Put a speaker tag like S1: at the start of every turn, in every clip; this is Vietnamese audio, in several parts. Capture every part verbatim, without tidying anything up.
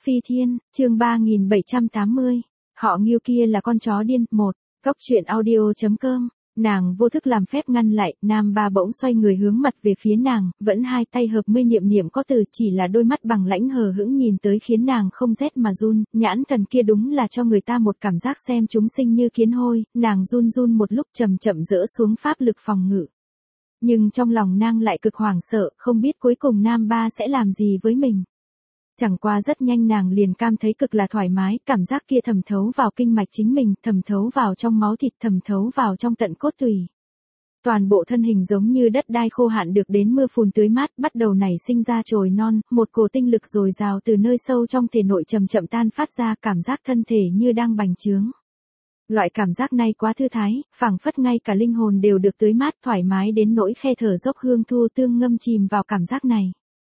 S1: Phi Thiên, chương ba nghìn bảy trăm tám mươi. Họ Ngưu kia là con chó điên. Một. Góc truyện audio chấm com. Nàng vô thức làm phép ngăn lại, Nam Ba bỗng xoay người hướng mặt về phía nàng, vẫn hai tay hợp mươi niệm niệm có từ, chỉ là đôi mắt bằng lãnh hờ hững nhìn tới khiến nàng không rét mà run, nhãn thần kia đúng là cho người ta một cảm giác xem chúng sinh như kiến hôi, nàng run run một lúc chậm chậm dỡ xuống pháp lực phòng ngự. Nhưng trong lòng nàng lại cực hoảng sợ, không biết cuối cùng Nam Ba sẽ làm gì với mình. Chẳng qua rất nhanh nàng liền cảm thấy cực là thoải mái, cảm giác kia thẩm thấu vào kinh mạch chính mình, thẩm thấu vào trong máu thịt, thẩm thấu vào trong tận cốt tủy. Toàn bộ thân hình giống như đất đai khô hạn được đến mưa phùn tưới mát, bắt đầu nảy sinh ra chồi non, một cổ tinh lực dồi dào từ nơi sâu trong thể nội chậm chậm tan phát ra, cảm giác thân thể như đang bành trướng. Loại cảm giác này quá thư thái, phảng phất ngay cả linh hồn đều được tưới mát thoải mái đến nỗi khe thở dốc hương thu tương ngâm chìm vào cảm giác này.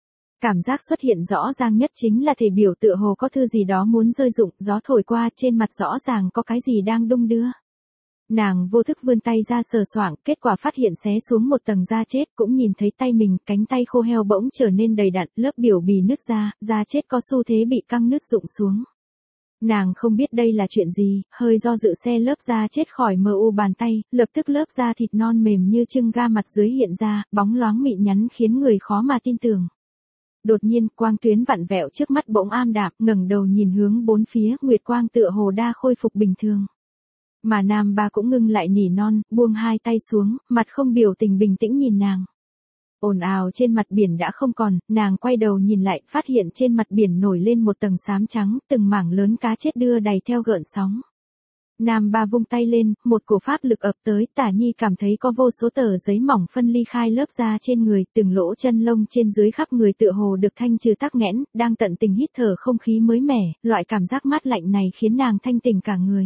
S1: Cảm giác xuất hiện rõ ràng nhất chính là thể biểu tựa hồ có thứ gì đó muốn rơi rụng, gió thổi qua trên mặt rõ ràng có cái gì đang đung đưa. Nàng vô thức vươn tay ra sờ soạng, kết quả phát hiện xé xuống một tầng da chết, cũng nhìn thấy tay mình, cánh tay khô heo bỗng trở nên đầy đặn, lớp biểu bì nứt ra, da chết có xu thế bị căng nứt rụng xuống. Nàng không biết đây là chuyện gì, hơi do dự xe lớp da chết khỏi mờ u bàn tay, lập tức lớp da thịt non mềm như trưng ga mặt dưới hiện ra, bóng loáng mịn nhắn khiến người khó mà tin tưởng. Đột nhiên, quang tuyến vặn vẹo trước mắt bỗng am đạm, ngẩng đầu nhìn hướng bốn phía, nguyệt quang tựa hồ đa khôi phục bình thường. Mà Nam Ba cũng ngưng lại nỉ non, buông hai tay xuống, mặt không biểu tình bình tĩnh nhìn nàng. Ồn ào trên mặt biển đã không còn, nàng quay đầu nhìn lại, phát hiện trên mặt biển nổi lên một tầng xám trắng, từng mảng lớn cá chết đưa đầy theo gợn sóng. Nam Ba vung tay lên, một cổ pháp lực ập tới, Tả Nhi cảm thấy có vô số tờ giấy mỏng phân ly khai lớp da trên người, từng lỗ chân lông trên dưới khắp người tựa hồ được thanh trừ tắc nghẽn, đang tận tình hít thở không khí mới mẻ, loại cảm giác mát lạnh này khiến nàng thanh tỉnh cả người.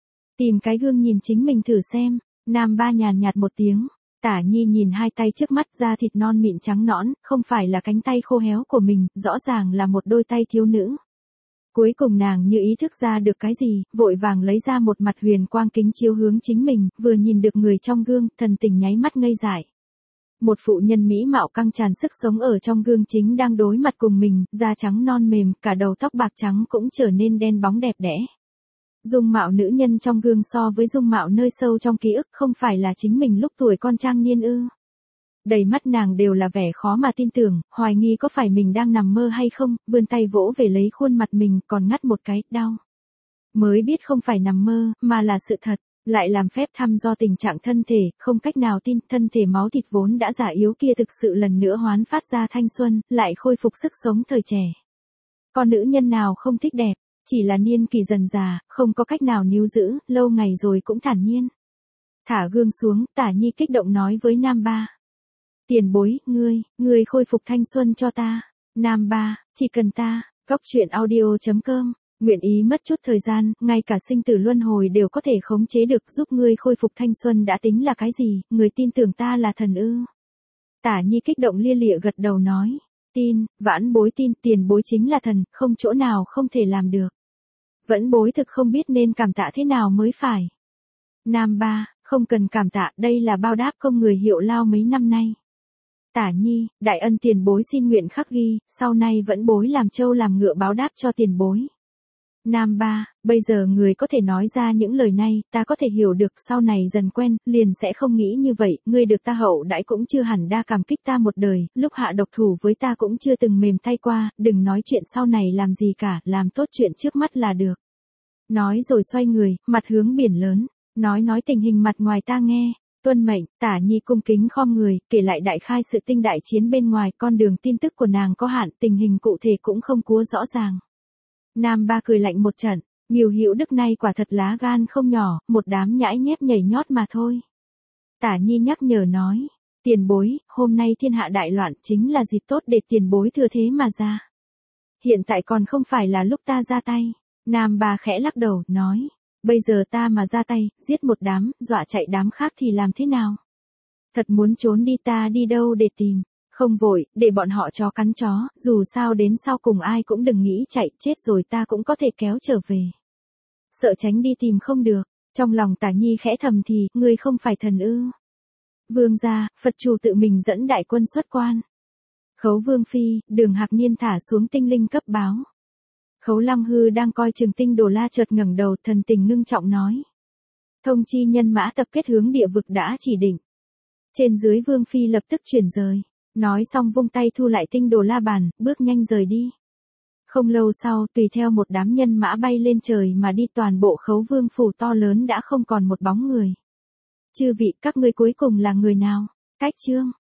S1: Tìm cái gương nhìn chính mình thử xem, Nam Ba nhàn nhạt một tiếng. Tả Nhi nhìn hai tay trước mắt, da thịt non mịn trắng nõn, không phải là cánh tay khô héo của mình, rõ ràng là một đôi tay thiếu nữ. Cuối cùng nàng như ý thức ra được cái gì, vội vàng lấy ra một mặt huyền quang kính chiếu hướng chính mình, vừa nhìn được người trong gương, thần tình nháy mắt ngây dại. Một phụ nhân mỹ mạo căng tràn sức sống ở trong gương chính đang đối mặt cùng mình, da trắng non mềm, cả đầu tóc bạc trắng cũng trở nên đen bóng đẹp đẽ. Dung mạo nữ nhân trong gương so với dung mạo nơi sâu trong ký ức không phải là chính mình lúc tuổi con trang niên ư. Đầy mắt nàng đều là vẻ khó mà tin tưởng, hoài nghi có phải mình đang nằm mơ hay không, vươn tay vỗ về lấy khuôn mặt mình còn ngắt một cái, đau. Mới biết không phải nằm mơ, mà là sự thật, lại làm phép thăm do tình trạng thân thể, không cách nào tin, thân thể máu thịt vốn đã già yếu kia thực sự lần nữa hoán phát ra thanh xuân, lại khôi phục sức sống thời trẻ. Con nữ nhân nào không thích đẹp, chỉ là niên kỳ dần già, không có cách nào níu giữ, lâu ngày rồi cũng thản nhiên. Thả gương xuống, Tả Nhi kích động nói với Nam Ba. Tiền bối, ngươi, ngươi khôi phục thanh xuân cho ta. Nam Ba, chỉ cần ta. Góc truyện audio chấm com. Nguyện ý mất chút thời gian, ngay cả sinh tử luân hồi đều có thể khống chế được, giúp ngươi khôi phục thanh xuân đã tính là cái gì, người tin tưởng ta là thần ư. Tả Nhi kích động lia lịa gật đầu nói. Tin, vãn bối tin, tiền bối chính là thần, không chỗ nào không thể làm được. Vẫn bối thực không biết nên cảm tạ thế nào mới phải. Nam Ba, không cần cảm tạ, đây là bao đáp công người hiệu lao mấy năm nay. Tả Nhi, đại ân tiền bối xin nguyện khắc ghi, sau này vẫn bối làm trâu làm ngựa báo đáp cho tiền bối. Nam Ba, bây giờ người có thể nói ra những lời này, ta có thể hiểu được, sau này dần quen, liền sẽ không nghĩ như vậy, ngươi được ta hậu đãi cũng chưa hẳn đa cảm kích ta một đời, lúc hạ độc thủ với ta cũng chưa từng mềm tay qua, đừng nói chuyện sau này làm gì cả, làm tốt chuyện trước mắt là được. Nói rồi xoay người, mặt hướng biển lớn, nói nói tình hình mặt ngoài ta nghe. Tuân mệnh, Tả Nhi cung kính khom người, kể lại đại khai sự tinh đại chiến bên ngoài, con đường tin tức của nàng có hạn, tình hình cụ thể cũng không cúa rõ ràng. Nam Ba cười lạnh một trận, Ngưu Hữu Đức này quả thật lá gan không nhỏ, một đám nhãi nhép nhảy nhót mà thôi. Tả Nhi nhắc nhở nói, tiền bối, hôm nay thiên hạ đại loạn chính là dịp tốt để tiền bối thừa thế mà ra. Hiện tại còn không phải là lúc ta ra tay. Nam Ba khẽ lắc đầu, nói. Bây giờ ta mà ra tay, giết một đám, dọa chạy đám khác thì làm thế nào? Thật muốn trốn đi ta đi đâu để tìm? Không vội, để bọn họ chó cắn chó, dù sao đến sau cùng ai cũng đừng nghĩ chạy, chết rồi ta cũng có thể kéo trở về. Sợ tránh đi tìm không được, trong lòng Tả Nhi khẽ thầm thì, ngươi không phải thần ư. Vương gia, Phật chủ tự mình dẫn đại quân xuất quan. Khấu Vương Phi, Đường Hạc Niên thả xuống tinh linh cấp báo. Khấu Lăng Hư đang coi chừng Tinh Đồ La chợt ngẩng đầu, thần tình ngưng trọng nói. Thông chi nhân mã tập kết hướng địa vực đã chỉ định. Trên dưới Vương Phi lập tức chuyển rời. Nói xong vung tay thu lại Tinh Đồ La bàn, bước nhanh rời đi. Không lâu sau, tùy theo một đám nhân mã bay lên trời mà đi, toàn bộ Khấu Vương phủ to lớn đã không còn một bóng người. Chư vị, các ngươi cuối cùng là người nào? Cách chương